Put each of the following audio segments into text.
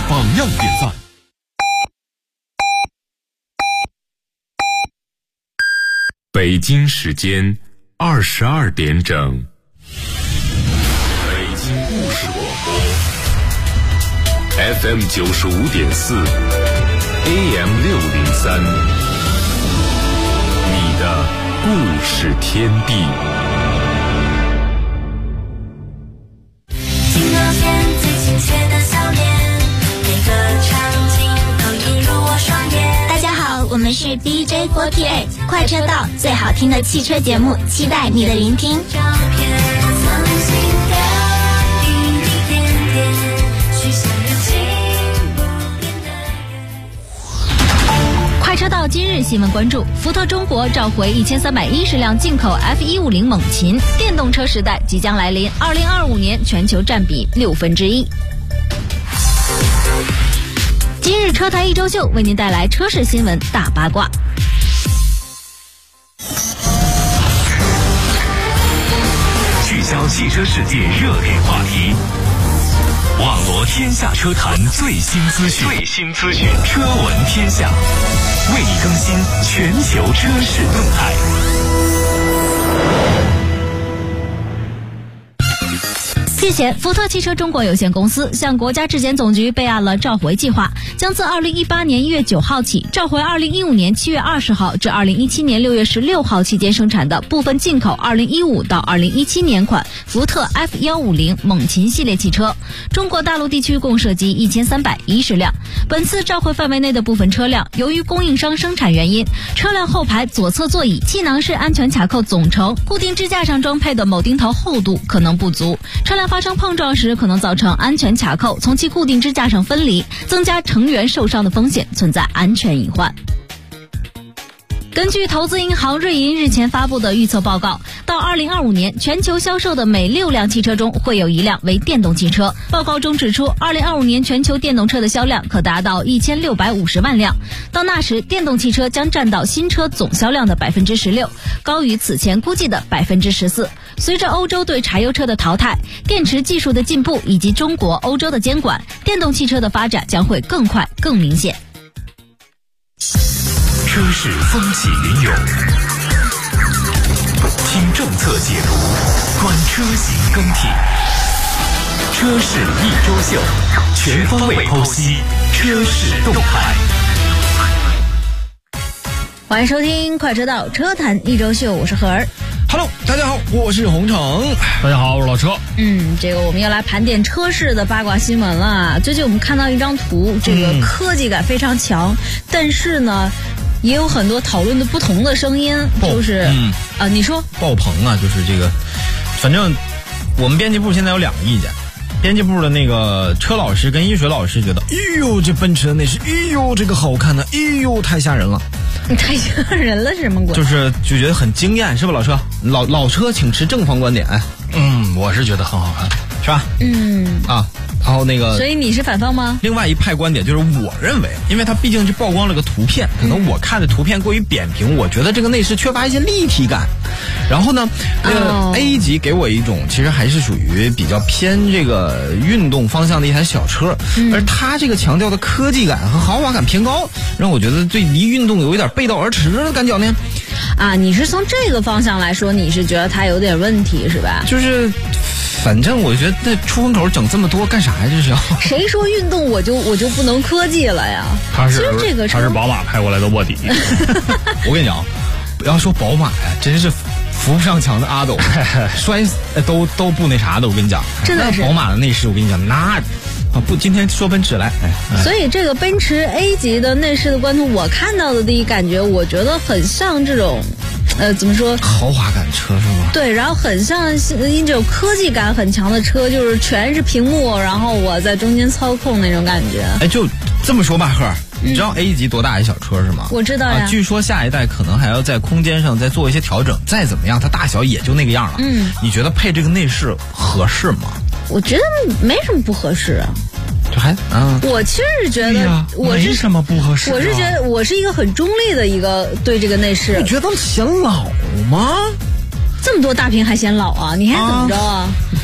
榜样典范。北京时间22点整，北京故事广播 FM 95.4 AM 603，你的故事天地。 镜头前最亲切的笑脸，每个场景都映入我双眼。 大家好，我们是 DJ48 快车道，最好听的汽车节目，期待你的聆听。 照片曾经的一点点，许下有情不变的约。 快车道今日新闻关注：福特中国召回1310辆进口 F150猛禽，电动车时代即将来临，2025年全球占比1/6。今日车坛一周秀为您带来车市新闻大八卦。 聚焦汽车世界热点话题，网罗天下车坛最新资讯，车闻天下，为你更新全球车市动态。 日前，福特汽车中国有限公司向国家质检总局备案了召回计划，将自2018年1月9号起召回2015年7月20号至2017年6月16号期间生产的部分进口2015到2017年款福特 F150猛禽系列汽车。中国大陆地区共涉及1310辆。本次召回范围内的部分车辆，由于供应商生产原因，车辆后排左侧座椅气囊式安全卡扣总成、固定支架上装配的铆钉头厚度可能不足，车辆发生碰撞时可能造成安全卡扣从其固定支架上分离，增加成员受伤的风险，存在安全隐患。根据投资银行瑞银日前发布的预测报告，到2025年，全球销售的每6辆汽车中会有1辆为电动汽车。报告中指出，2025年全球电动车的销量可达到1650万辆，到那时，电动汽车将占到新车总销量的16%，高于此前估计的14%。随着欧洲对柴油车的淘汰、电池技术的进步以及中国、欧洲的监管，电动汽车的发展将会更快、更明显。 车市风起云涌，听政策解读，观车型更替。车市一周秀，全方位剖析车市动态。 欢迎收听快车道车坛一周秀，我是何儿。 Hello， 大家好，我是洪城。 大家好，我是老车。 这个我们要来盘点车市的八卦新闻了。最近我们看到一张图，这个科技感非常强，但是呢，也有很多讨论的不同的声音，就是你说爆棚啊，就是这个，反正我们编辑部现在有2个意见。编辑部的那个车老师跟医学老师觉得，哎呦，这奔驰的内饰，哎呦，这个好看的，哎呦，太吓人了。 太吓人了是什么鬼？ 就觉得很惊艳，是吧，老车？老车请持正方观点。 我是觉得很好看， 是吧？然后那个， 所以你是反方吗？ 另外一派观点就是，我认为，因为它毕竟是曝光了个图片，可能我看的图片过于扁平，我觉得这个内饰缺乏一些立体感。然后呢，这个 A 级给我一种其实还是属于比较偏这个运动方向的一台小车，而它这个强调的科技感和豪华感偏高，让我觉得对离运动有一点背道而驰的感觉呢。 你是从这个方向来说，你是觉得它有点问题是吧？ 就是。反正我觉得那出风口整这么多干啥呀？这是谁说运动我就不能科技了呀？ 他是宝马派过来的卧底。 我跟你讲，不要说宝马呀，真是扶不上墙的阿斗，摔死都不那啥的。我跟你讲， 真的是宝马的内饰，我跟你讲那。不，今天说奔驰来。 所以这个奔驰 A 级的内饰的官图，我看到的第一感觉，我觉得很像这种，怎么说？ 豪华感车是吗？ 对，然后很像这种科技感很强的车，就是全是屏幕，然后我在中间操控那种感觉。 就这么说吧，赫儿，你知道 A 级多大一小车是吗？ 我知道呀。 据说下一代可能还要在空间上再做一些调整，再怎么样，它大小也就那个样了。你觉得配这个内饰合适吗？ 我觉得没什么不合适啊。 这还我其实是觉得没什么不合适。 我是觉得我是一个很中立的一个对这个内饰。 你觉得显老吗？ 这么多大屏还显老啊？你还怎么着啊？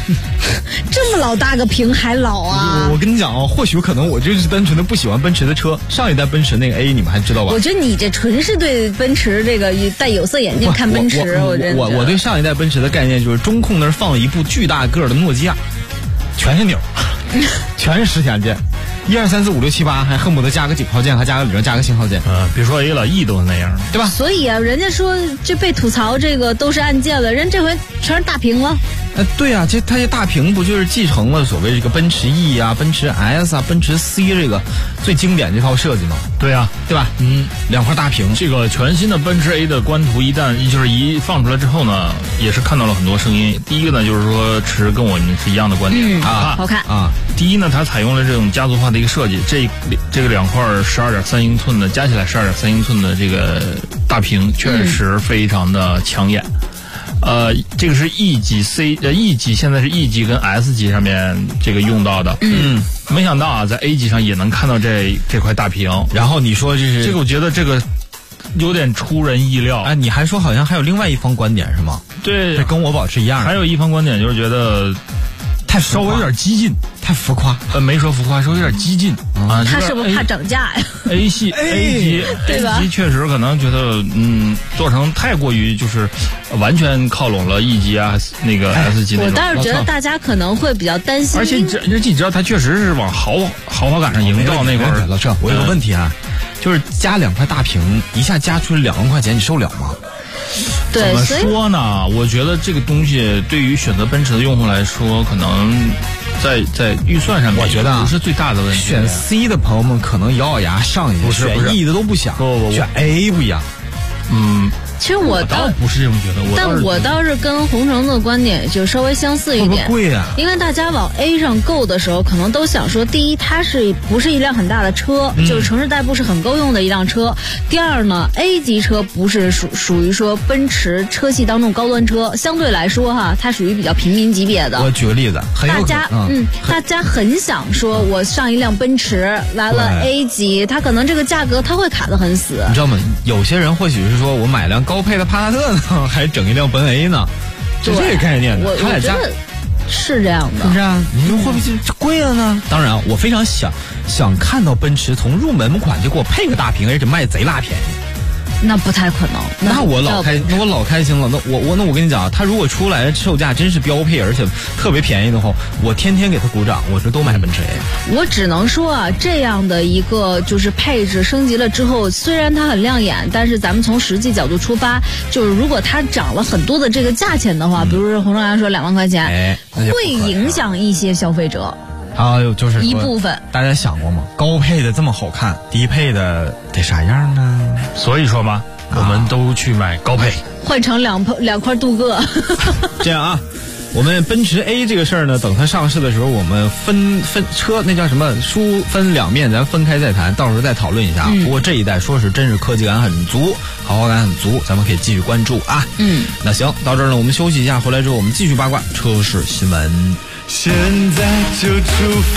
这么老大个屏还老啊！ 我跟你讲啊，或许可能我就是单纯的不喜欢奔驰的车。上一代奔驰那个 A 你们还知道吧？ 我觉得你这纯是对奔驰这个戴有色眼镜看奔驰。 我对上一代奔驰的概念就是中控那儿放了一部巨大个儿的诺基亚，全是钮，全是10键键，1、2、3、4、5、6、7、8，还恨不得加个井号键，还加个里程，加个信号键。 别说 A 了 ，E 都是那样， 对吧？ 所以啊，人家说这被吐槽这个都是按键了，人这回全是大屏了。 对啊，它这大屏不就是继承了所谓这个奔驰 E 啊、奔驰 S 啊、奔驰 C 这个最经典这套设计吗？ 对啊， 对吧？2块大屏。 这个全新的奔驰 A 的官图一放出来之后呢，也是看到了很多声音。第一个呢，就是说持跟我们是一样的观点， 好看啊。 第一呢，它采用了这种家族化的一个设计，这个2块12.3英寸的加起来12.3英寸的这个大屏，确实非常的抢眼。这个是 E 级 E 级现在是 E 级跟 S 级上面这个用到的。没想到啊，在 A 级上也能看到这块大屏。 然后你说这个， 我觉得这个有点出人意料。 你还说好像还有另外一方观点是吗？ 对， 这跟我保持一样的。 还有一方观点就是觉得稍微有点激进， 太浮夸。 没说浮夸，稍微有点激进啊。 他是不是怕涨价呀 ？A 系 A 级对吧 ？A 级确实可能觉得做成太过于就是完全靠拢了 E 级啊那个 S 级那种。 我倒是觉得大家可能会比较担心。 而且你知道，它确实是往豪华感上营造那块儿。 老郑，我有个问题啊，就是加2块大屏，一下加出2万块钱，你受了吗？ 对， 怎么说呢？我觉得这个东西对于选择奔驰的用户来说，可能在预算上面， 我觉得不是最大的问题。 选 C 的朋友们可能咬咬牙上一下，选 E 的都不想，选 A 不一样。 其实我倒不是这么觉得， 但我倒是跟红橙子的观点就稍微相似一点。 贵啊！ 因为大家往 A 上购的时候，可能都想说，第一，它不是一辆很大的车，就是城市代步是很够用的一辆车。第二呢 ，A 级车不是属于说奔驰车系当中高端车，相对来说哈，它属于比较平民级别的。 我举个例子， 大家很想说，我上一辆奔驰来了 A 级，它可能这个价格它会卡得很死。 你知道吗？有些人或许是说我买辆高配的帕萨特呢，还整一辆奔 A 呢，就这个概念的。 我觉得是这样的， 是不是啊？你说会不会这贵了呢？当然，我非常想看到奔驰从入门款就给我配个大屏，而且卖贼拉便宜。 那不太可能。 那我老开心了。那我跟你讲，他如果出来售价真是标配，而且特别便宜的话，我天天给他鼓掌。我说都买奔驰 A。 我只能说啊，这样的一个就是配置升级了之后，虽然它很亮眼，但是咱们从实际角度出发，就是如果它涨了很多的这个价钱的话，比如说红正阳说2万块钱，会影响一些消费者。 就是一部分。 大家想过吗？高配的这么好看，低配的得啥样呢？ 所以说嘛，我们都去买高配， 换成两块镀铬。 这样啊，我们奔驰 A 这个事儿呢，等它上市的时候，我们分车那叫什么书分两面，咱分开再谈，到时候再讨论一下。不过这一代说是真是科技感很足，豪华感很足，咱们可以继续关注啊。那行，到这儿呢，我们休息一下，回来之后我们继续八卦车市新闻。 现在就出发，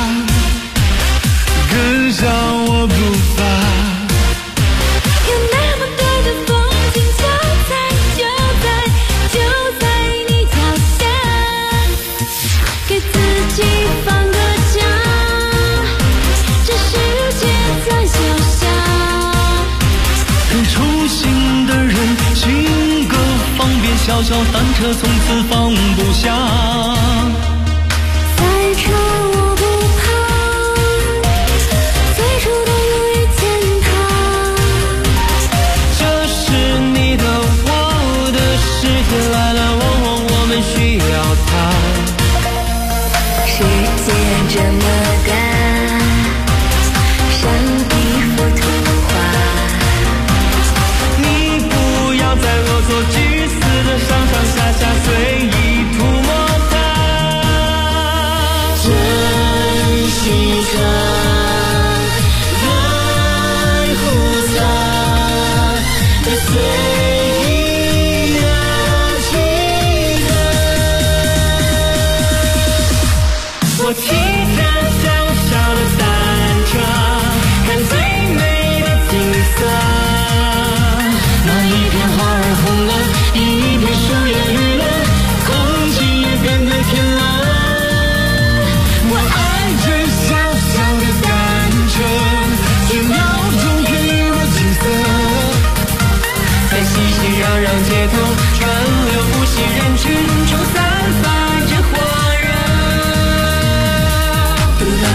跟上我步伐。 有那么多的风景，就在你脚下，给自己放个假，这世界再小小。 很粗心的人，性格方便，小小单车从此放不下。 再丑我不怕，最初都有遇见他。 这是你的我的世界，来来往往我们需要它。 世界这么大，像一幅图画。 你不要再啰嗦句子的上上下下，随意涂抹它。 这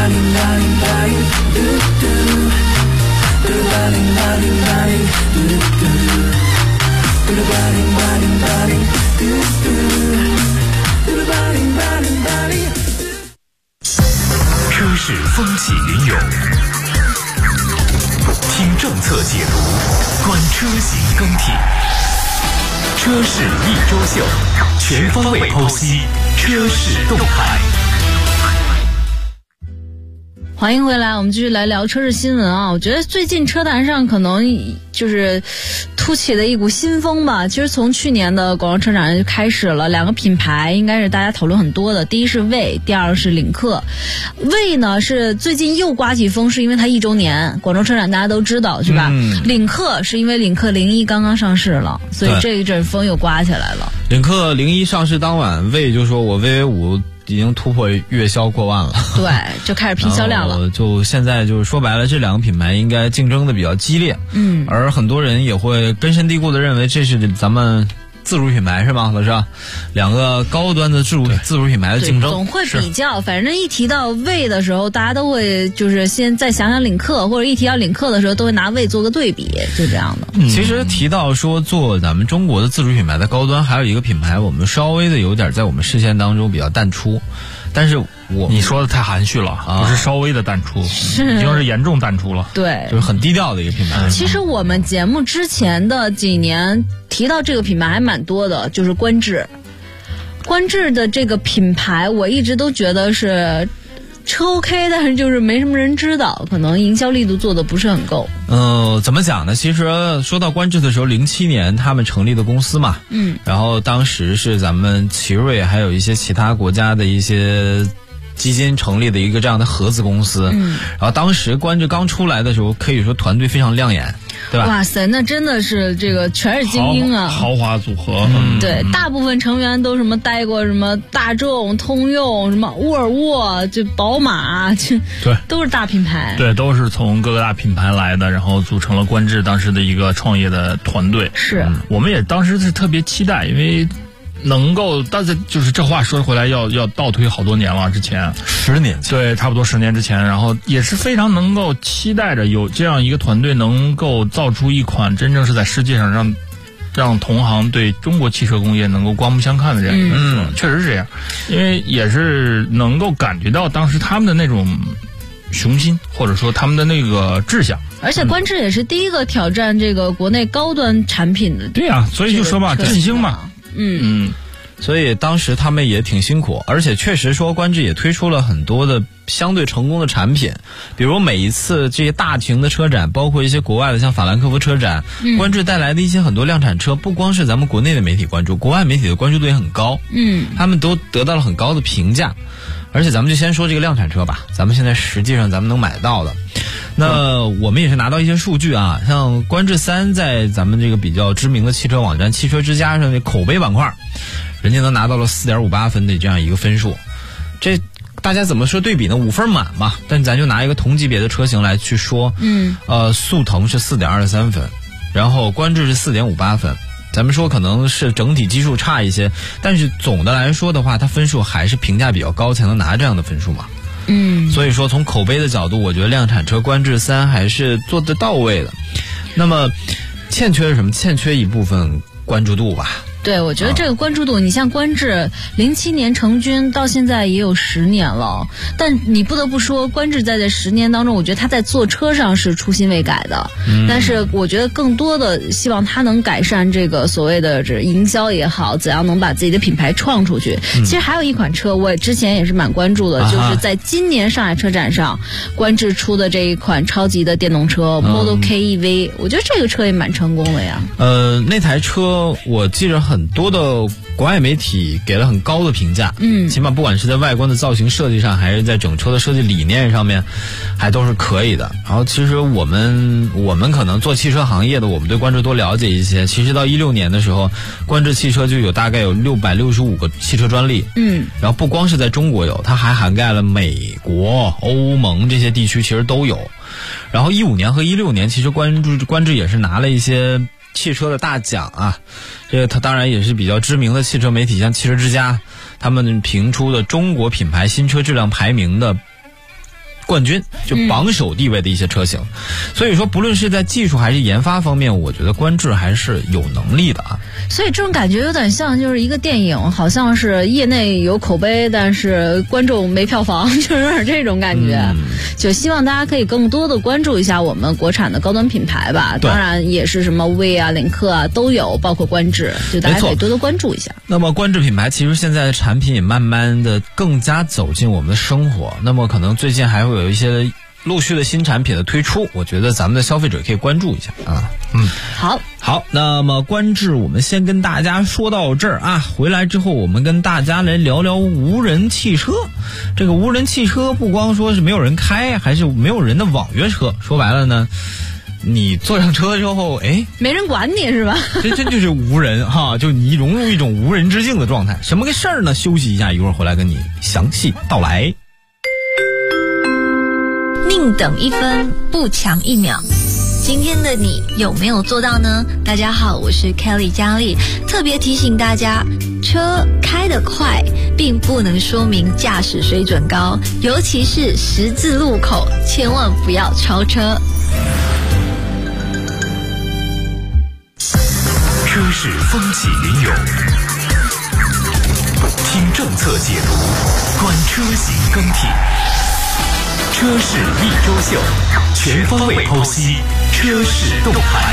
车市风起云涌，听政策解读，观车型更替。车市一周秀，全方位剖析车市动态。 欢迎回来，我们继续来聊车市新闻啊。我觉得最近车坛上可能就是突起的一股新风吧。其实从去年的广州车展就开始了，两个品牌应该是大家讨论很多的。第一是魏，第二是领克。魏呢是最近又刮起风，是因为它1周年，广州车展大家都知道是吧？领克是因为领克01刚刚上市了，所以这一阵风又刮起来了。 领克01上市当晚，魏就说我 VV5已经突破月销过万了， 对，就开始拼销量了。 就现在就是说白了，这两个品牌应该竞争的比较激烈，而很多人也会根深蒂固的认为这是咱们自主品牌是吗，老师？两个高端的自主品牌的竞争， 总会比较。反正一提到魏的时候，大家都会就是先再想想领克，或者一提到领克的时候，都会拿魏做个对比，就这样的。 其实提到说做咱们中国的自主品牌的高端，还有一个品牌我们稍微的有点在我们视线当中比较淡出，但是你说的太含蓄了，不是稍微的淡出，已经是严重淡出了。 对， 就是很低调的一个品牌。 其实我们节目之前的几年提到这个品牌还蛮多的，就是观致。观致的这个品牌，我一直都觉得是车 OK， 但是就是没什么人知道，可能营销力度做的不是很够。 怎么讲呢？其实说到观致的时候，07年他们成立的公司嘛，然后当时是咱们奇瑞还有一些其他国家的一些基金成立的一个这样的合资公司，然后当时观致刚出来的时候，可以说团队非常亮眼，对吧？ 哇塞，那真的是这个全是精英啊， 豪华组合。 对，大部分成员都什么待过什么大众、通用、什么沃尔沃、就宝马， 对， 都是大品牌。 对，都是从各个大品牌来的，然后组成了观致当时的一个创业的团队。 是， 我们也当时是特别期待，因为能够，但是就是这话说回来要倒推好多年了，之前 10年前， 对，差不多10年之前，然后也是非常能够期待着有这样一个团队能够造出一款真正是在世界上让同行对中国汽车工业能够刮目相看的这样一个车，确实是这样，因为也是能够感觉到当时他们的那种雄心，或者说他们的那个志向。 而且观致也是第一个挑战这个国内高端产品的。 对啊，所以就说嘛，振兴嘛。 所以当时他们也挺辛苦，而且确实说观致也推出了很多的相对成功的产品，比如每一次这些大型的车展，包括一些国外的像法兰克福车展，观致带来的一些很多量产车，不光是咱们国内的媒体关注，国外媒体的关注度也很高，他们都得到了很高的评价。而且咱们就先说这个量产车吧，咱们现在实际上咱们能买到的，那我们也是拿到一些数据啊，像观致3在咱们这个比较知名的汽车网站汽车之家上的口碑板块，人家能拿到了4.58分的这样一个分数，这大家怎么说对比呢？5分满嘛，但咱就拿一个同级别的车型来去说，速腾是4.23分，然后观致是4.58分。咱们说可能是整体基数差一些，但是总的来说的话，它分数还是评价比较高，才能拿这样的分数嘛。所以说从口碑的角度，我觉得量产车观致3还是做得到位的。那么欠缺什么？欠缺一部分关注度吧。 对，我觉得这个关注度，你像观致07年成军到现在也有10年了，但你不得不说，观致在这10年当中，我觉得他在做车上是初心未改的，但是我觉得更多的希望他能改善这个所谓的这营销也好，怎样能把自己的品牌创出去。其实还有一款车，我之前也是蛮关注的，就是在今年上海车展上，观致出的这一款超级的电动车 Model K EV，我觉得这个车也蛮成功的呀。 那台车我记着很多的国外媒体给了很高的评价，起码不管是在外观的造型设计上，还是在整车的设计理念上面，还都是可以的。然后其实我们可能做汽车行业的，我们对观致多了解一些。其实到16年的时候，观致汽车就大概有665个汽车专利，然后不光是在中国有，它还涵盖了美国、欧盟这些地区，其实都有。然后15年和16年，其实观致也是拿了一些汽车的大奖啊，这个它当然也是比较知名的汽车媒体，像汽车之家，他们评出的中国品牌新车质量排名的冠军，就榜首地位的一些车型。所以说不论是在技术还是研发方面，我觉得观致还是有能力的啊。 所以这种感觉有点像就是一个电影，好像是业内有口碑，但是观众没票房，就是有点这种感觉。就希望大家可以更多的关注一下我们国产的高端品牌吧，当然也是什么威啊、领克啊都有，包括观致，就大家可以多多关注一下。 那么观致品牌其实现在的产品也慢慢的更加走进我们的生活，那么可能最近还会有一些陆续的新产品的推出，我觉得咱们的消费者可以关注一下啊。好，那么观致我们先跟大家说到这儿啊，回来之后我们跟大家来聊聊无人汽车。这个无人汽车不光说是没有人开，还是没有人的网约车。说白了呢，你坐上车之后， 没人管你是吧？ 这真就是无人哈，就你融入一种无人之境的状态。什么个事儿呢？休息一下，一会儿回来跟你详细道来。 宁等一分，不抢一秒。今天的你有没有做到呢？大家好，我是 Kelly 佳丽，特别提醒大家，车开得快并不能说明驾驶水准高，尤其是十字路口，千万不要超车。 车市风起云涌，听政策解读，观车型更替。车市一周秀，全方位剖析车市动态。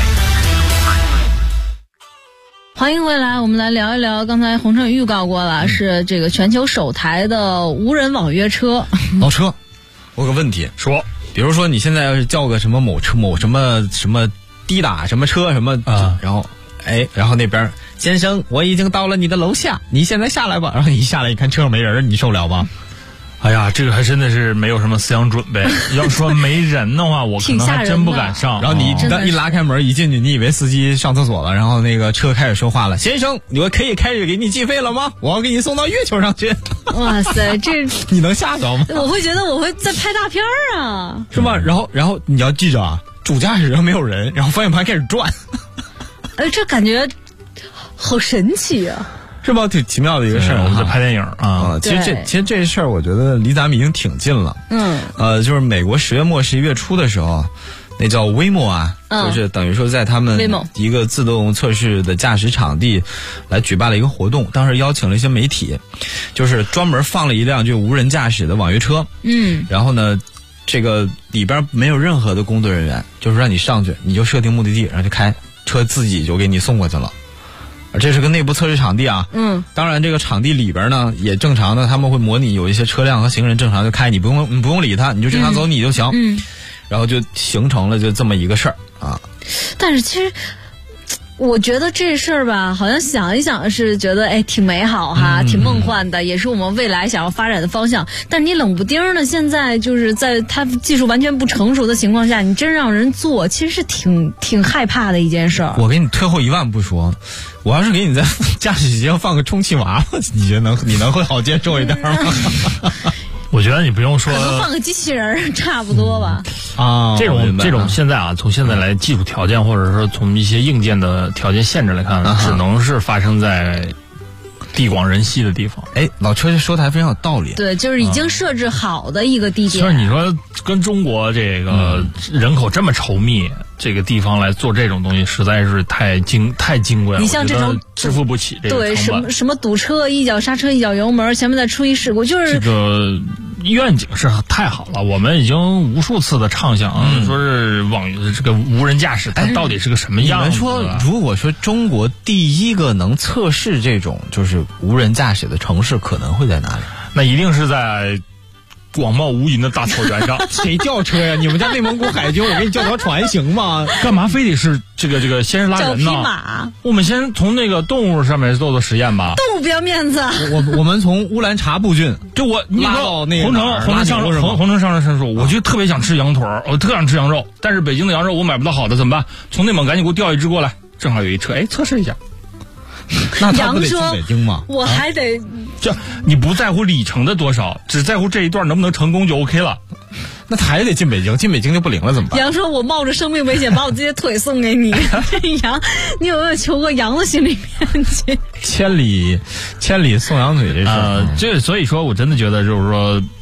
欢迎回来，我们来聊一聊，刚才洪胜预告过了，是这个全球首台的无人网约车。 老车，我有个问题说，比如说你现在要是叫个什么某车某什么滴打什么车什么然后那边先生，我已经到了你的楼下，你现在下来吧。然后你一下来，一看车上没人，你受了吗？ 哎呀，这个还真的是没有什么思想准备。要说没人的话，我可能还真不敢上。 然后你一拉开门一进去，你以为司机上厕所了，然后那个车开始说话了：“先生，我可以开始给你计费了吗？我要给你送到月球上去。” 哇塞，这你能吓着吗？ 我会觉得我会在拍大片啊， 是吧？然后你要记着啊，主驾驶上没有人，然后方向盘开始转。 这感觉好神奇啊！ 是吧？挺奇妙的一个事儿。 我们在拍电影啊。 其实这事儿，我觉得离咱们已经挺近了。就是美国10月末11月初的时候，那叫 Waymo 啊，就是等于说在他们一个自动测试的驾驶场地来举办了一个活动，当时邀请了一些媒体，就是专门放了一辆就无人驾驶的网约车。然后呢，这个里边没有任何的工作人员，就是让你上去，你就设定目的地，然后就开车自己就给你送过去了。这是个内部测试场地啊，当然这个场地里边呢也正常的，他们会模拟有一些车辆和行人正常就开，你不用理他，你就正常走你就行。然后就形成了就这么一个事儿啊。 但是其实我觉得这事儿吧，好像想一想是觉得挺美好哈，挺梦幻的，也是我们未来想要发展的方向。但是你冷不丁的，现在就是在它技术完全不成熟的情况下，你真让人做，其实是挺害怕的一件事儿。 我给你退后1万步说，我要是给你在驾驶席上放个充气娃娃，你觉得你能会好接受一点吗？ 我觉得你不用说， 可能放个机器人差不多吧。 这种现在啊，从现在来技术条件或者说从一些硬件的条件限制来看，只能是发生在地广人稀的地方。 老车这说的还非常有道理。 对，就是已经设置好的一个地点。 其实你说跟中国这个人口这么稠密，这个地方来做这种东西，实在是太金贵了。 你像这种支付不起这个成本。 对，什么堵车，一脚刹车一脚油门，前面再出一事故，就是这个愿景是太好了。我们已经无数次的畅想，说是这个无人驾驶它到底是个什么样子。 你们说，如果说中国第一个能测试这种就是无人驾驶的城市可能会在哪里？ 那一定是在广袤无垠的大草原上。 谁叫车呀？你们家内蒙古海军，我给你叫条船行吗？ 干嘛非得是这个先是拉人呢？ 叫匹马。 我们先从那个动物上面做实验吧。 动物不要面子。 我们从乌兰察布郡， 就你拉到那个红城上了申诉，我就特别想吃羊腿，我特想吃羊肉，但是北京的羊肉我买不到好的，怎么办？从内蒙赶紧给我调一只过来，正好有一车，测试一下。 那他不得进北京吗？ 我还得这你不在乎里程的多少，只在乎这一段能不能成功就 OK 了。 那他还得进北京，进北京就不灵了，怎么办？ 羊说：“我冒着生命危险把我自己的腿送给你。”这羊，你有没有求过羊的心里面去？千里送羊腿这事所以说我真的觉得就是说，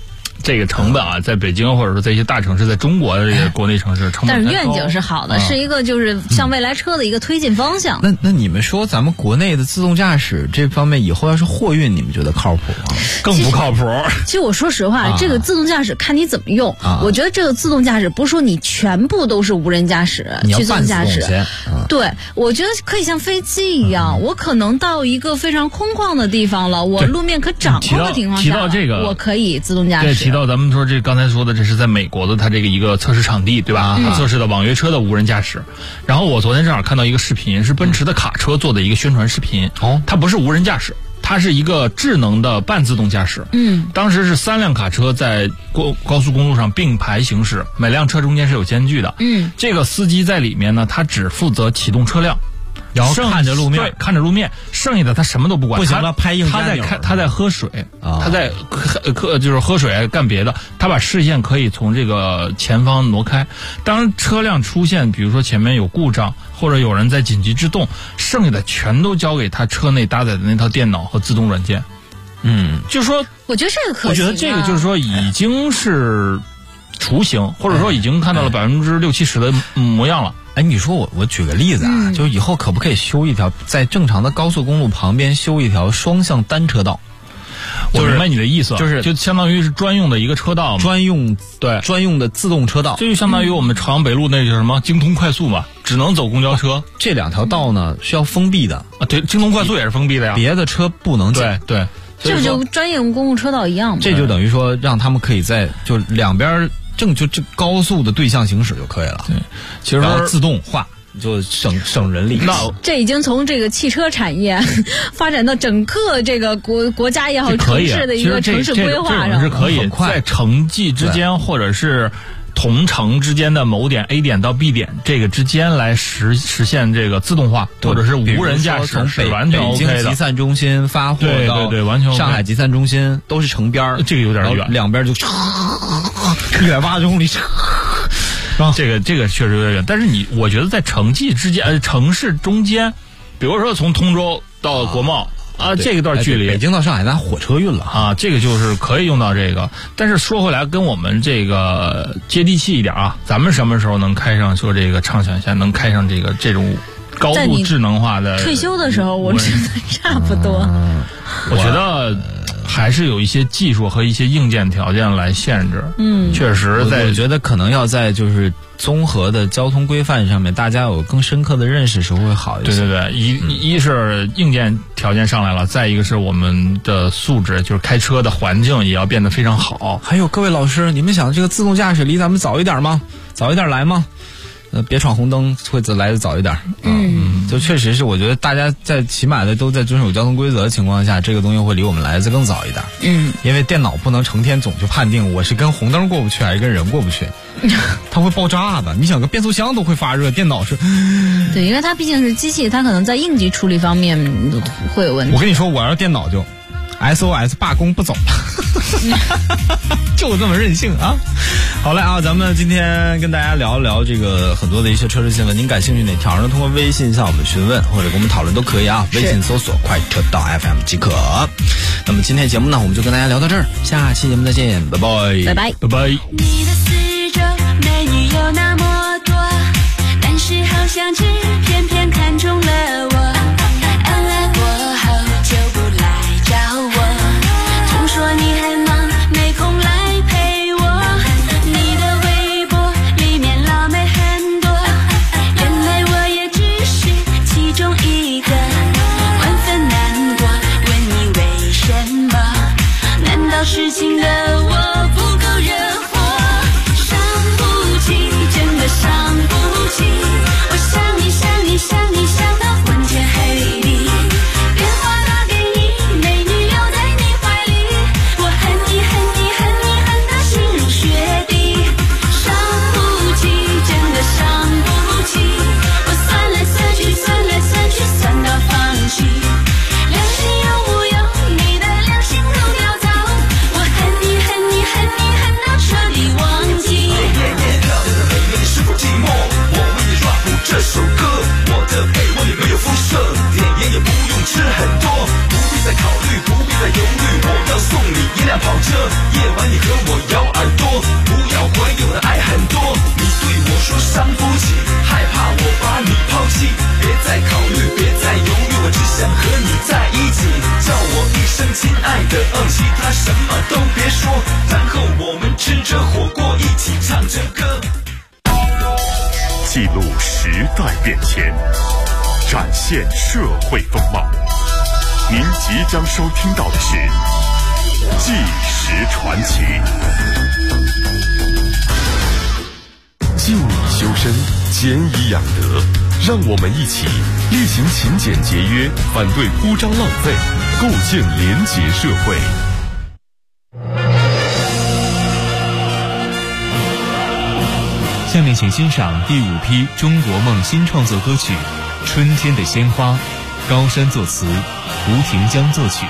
这个成本啊，在北京或者说在一些大城市，在中国的这个国内城市，成本但是愿景是好的，是一个就是向未来车的一个推进方向。 那你们说咱们国内的自动驾驶这方面，以后要是货运，你们觉得靠谱吗？ 更不靠谱。 其实我说实话，这个自动驾驶看你怎么用。我觉得这个自动驾驶不是说你全部都是无人驾驶去自动驾驶。对，我觉得可以像飞机一样，我可能到一个非常空旷的地方了，我路面可掌控的情况下， 提到这个， 我可以自动驾驶。 对，提到咱们说这刚才说的，这是在美国的它这个一个测试场地，对吧？它测试的网约车的无人驾驶。然后我昨天正好看到一个视频，是奔驰的卡车做的一个宣传视频。它不是无人驾驶，它是一个智能的半自动驾驶。当时是3辆卡车在高速公路上并排行驶，每辆车中间是有间距的。这个司机在里面呢，他只负责启动车辆。然后看着路面，对，看着路面，剩下的他什么都不管。 不行了，拍硬他在喝水，他在就是喝水干别的。他把视线可以从这个前方挪开。当车辆出现，比如说前面有故障或者有人在紧急制动，剩下的全都交给他车内搭载的那套电脑和自动软件。就是说， 我觉得这个可行。 我觉得这个就是说已经是雏形，或者说已经看到了60-70%的模样了。 哎，你说我举个例子啊，就是以后可不可以修一条在正常的高速公路旁边修一条双向单车道？ 我明白你的意思，就相当于是专用的一个车道嘛，专用的自动车道，这就相当于我们朝阳北路那叫什么京通快速嘛，只能走公交车。 这2条道呢是要封闭的啊，对，京通快速也是封闭的呀， 别的车不能进。 对， 这就专用公共车道一样嘛。 这就等于说让他们可以在就两边这高速的对向行驶就可以了。 对，其实自动化就省人力。 这已经从这个汽车产业发展到整个这个国家也好，城市的一个城市规划上， 是可以在城际之间或者是同城之间的某点 A 点到 B 点这个之间来实现这个自动化，或者是无人驾驶，是完全 OK 的。 北京集散中心发货到完全 OK， 上海集散中心都是城边， 这个有点远， 两边就180公里。 这个确实有点远，但是我觉得在城际之间，城市中间，比如说从通州到国贸这个段距离， 北京到上海咱火车运了啊，这个就是可以用到这个。但是说回来，跟我们这个接地气一点啊，咱们什么时候能开上？说这个畅想一下，能开上这种高度智能化的？ 退休的时候，我觉得差不多。 我觉得还是有一些技术和一些硬件条件来限制。确实我觉得可能要在就是综合的交通规范上面，大家有更深刻的认识时候会好一些。 对，一是硬件条件上来了，再一个是我们的素质，就是开车的环境也要变得非常好。 还有各位老师，你们想这个自动驾驶离咱们早一点吗？早一点来吗？别闯红灯会来的早一点。就确实是我觉得大家在起码的都在遵守交通规则的情况下，这个东西会离我们来的更早一点。因为电脑不能成天总去判定我是跟红灯过不去还是跟人过不去，它会爆炸的。你想个变速箱都会发热，电脑是对，因为它毕竟是机器，它可能在应急处理方面会有问题。 我跟你说，我要是电脑就 SOS 罢工不走就这么任性啊！好嘞啊，咱们今天跟大家聊一聊这个很多的一些车市新闻，您感兴趣哪条呢？通过微信向我们询问或者跟我们讨论都可以啊，微信搜索快车道 FM 即可。那么今天节目呢，我们就跟大家聊到这儿，下期节目再见，拜拜， 拜拜， 拜拜。 你的四周美女有那么多，但是好像只偏偏看中了我，恩爱过后就不来找我，总说你很忙没空来陪我，你的微博里面辣妹很多，原来我也只是其中一个，万分难过，问你为什么？难道是情的我不够惹火？伤不起，真的伤不起，我想你想你想你想到昏天黑地，电话打给你，美女留在你怀里，我恨你恨你恨你恨到心如血滴，伤不起，真的伤不起，我算来算去算来算去算到放弃，良心有木有？你的良心如潦草，我恨你恨你恨你恨到彻底忘记。 你是否寂寞？我为你 rap 这首歌，我的被窝里没有辐射，电烟也不用吃很多，不必再考虑，不必再犹豫，我要送你一辆跑车，夜晚你和我摇记录时代变迁，展现社会风貌。您即将收听到的是《纪实传奇》。旧以修身，俭以养德，让我们一起力行勤俭节约，反对铺张浪费，构建廉洁社会。 下面请欣赏第5批中国梦新创作歌曲《春天的鲜花》，高山作词，胡廷江作曲。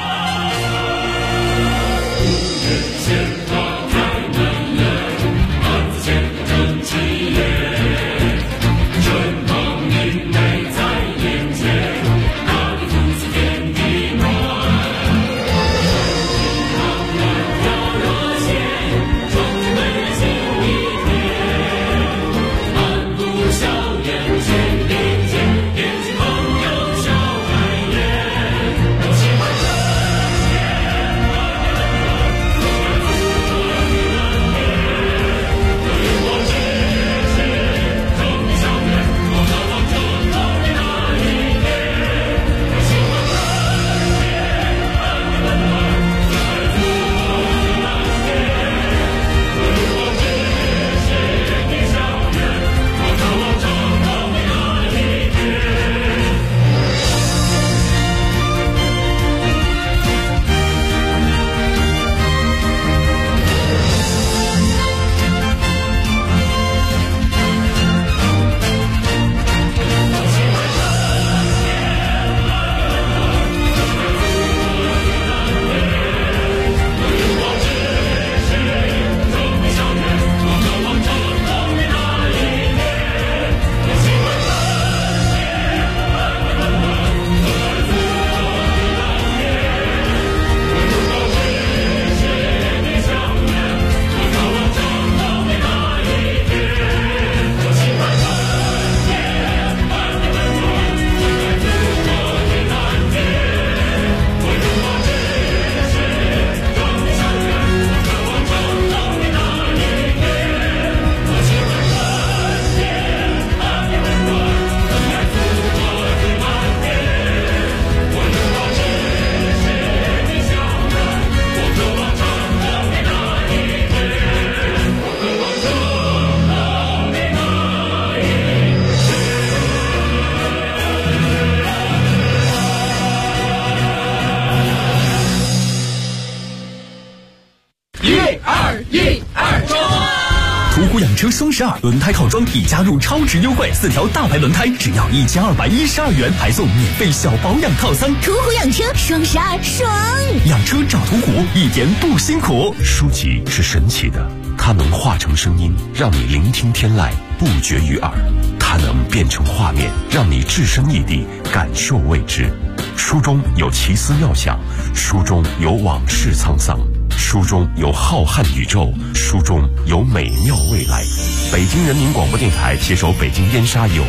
车双12轮胎套装已加入超值优惠，4条大牌轮胎只要1212元，还送免费小保养套餐。 途虎养车双12爽！ 养车找途虎，一点不辛苦。 书籍是神奇的，它能化成声音，让你聆听天籁，不绝于耳；它能变成画面，让你置身异地，感受未知。书中有奇思妙想，书中有往事沧桑，书中有浩瀚宇宙，书中有美妙未来。北京人民广播电台携手北京燕莎有